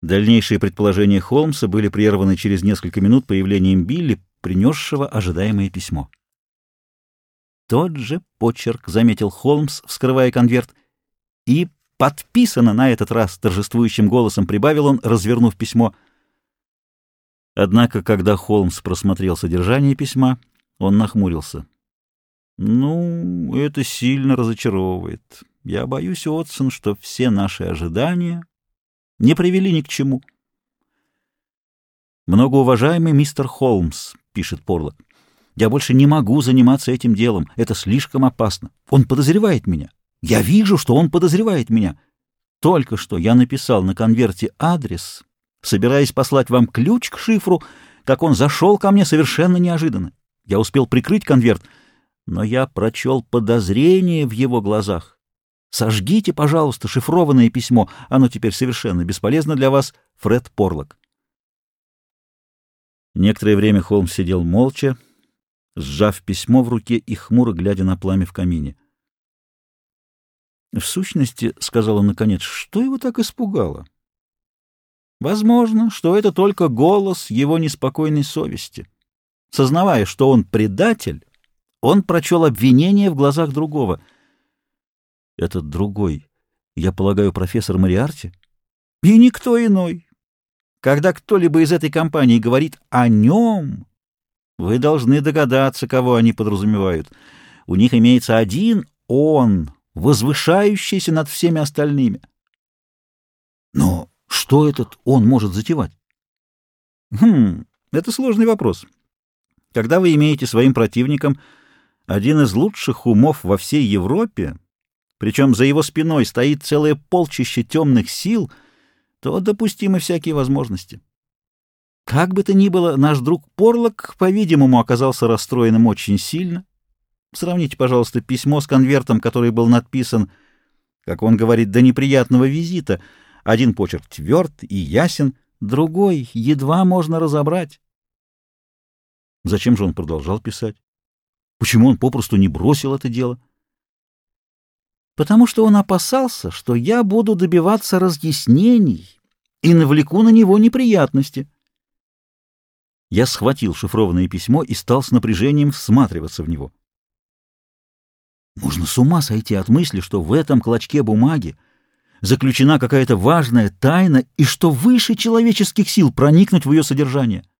Дальнейшие предположения Холмса были прерваны через несколько минут появлением Билли, принесшего ожидаемое письмо. «Тот же почерк», — заметил Холмс, вскрывая конверт, — «и подписано на этот раз», — торжествующим голосом прибавил он, развернув письмо. Однако, когда Холмс просмотрел содержание письма, он нахмурился. «Ну, это сильно разочаровывает. Я боюсь, Уотсон, что все наши ожидания не привели ни к чему». «Многоуважаемый мистер Холмс», — пишет Порлок, — «я больше не могу заниматься этим делом. Это слишком опасно. Он подозревает меня. Я вижу, что он подозревает меня. Только что я написал на конверте адрес, собираясь послать вам ключ к шифру, как он зашел ко мне совершенно неожиданно. Я успел прикрыть конверт, но я прочел подозрение в его глазах. Сожгите, пожалуйста, шифрованное письмо. Оно теперь совершенно бесполезно для вас. Фред Порлок». Некоторое время Холмс сидел молча, сжав письмо в руке и хмуро глядя на пламя в камине. «В сущности, — сказал он наконец, — что его так испугало? Возможно, что это только голос его неспокойной совести. Сознавая, что он предатель, он прочел обвинение в глазах другого. Этот другой, я полагаю, профессор Мориарти? И никто иной. Когда кто-либо из этой компании говорит о нем, вы должны догадаться, кого они подразумевают. У них имеется один он, возвышающийся над всеми остальными. Но что этот он может затевать? Это сложный вопрос. Когда вы имеете своим противником один из лучших умов во всей Европе, причем за его спиной стоит целое полчище темных сил, то допустимы всякие возможности. Как бы то ни было, наш друг Порлок, по-видимому, оказался расстроенным очень сильно. Сравните, пожалуйста, письмо с конвертом, который был надписан, как он говорит, до неприятного визита. Один почерк тверд и ясен, другой едва можно разобрать. Зачем же он продолжал писать? Почему он попросту не бросил это дело? Потому что он опасался, что я буду добиваться разъяснений и навлеку на него неприятности. Я схватил шифрованное письмо и стал с напряжением всматриваться в него. Можно с ума сойти от мысли, что в этом клочке бумаги заключена какая-то важная тайна и что выше человеческих сил проникнуть в ее содержание.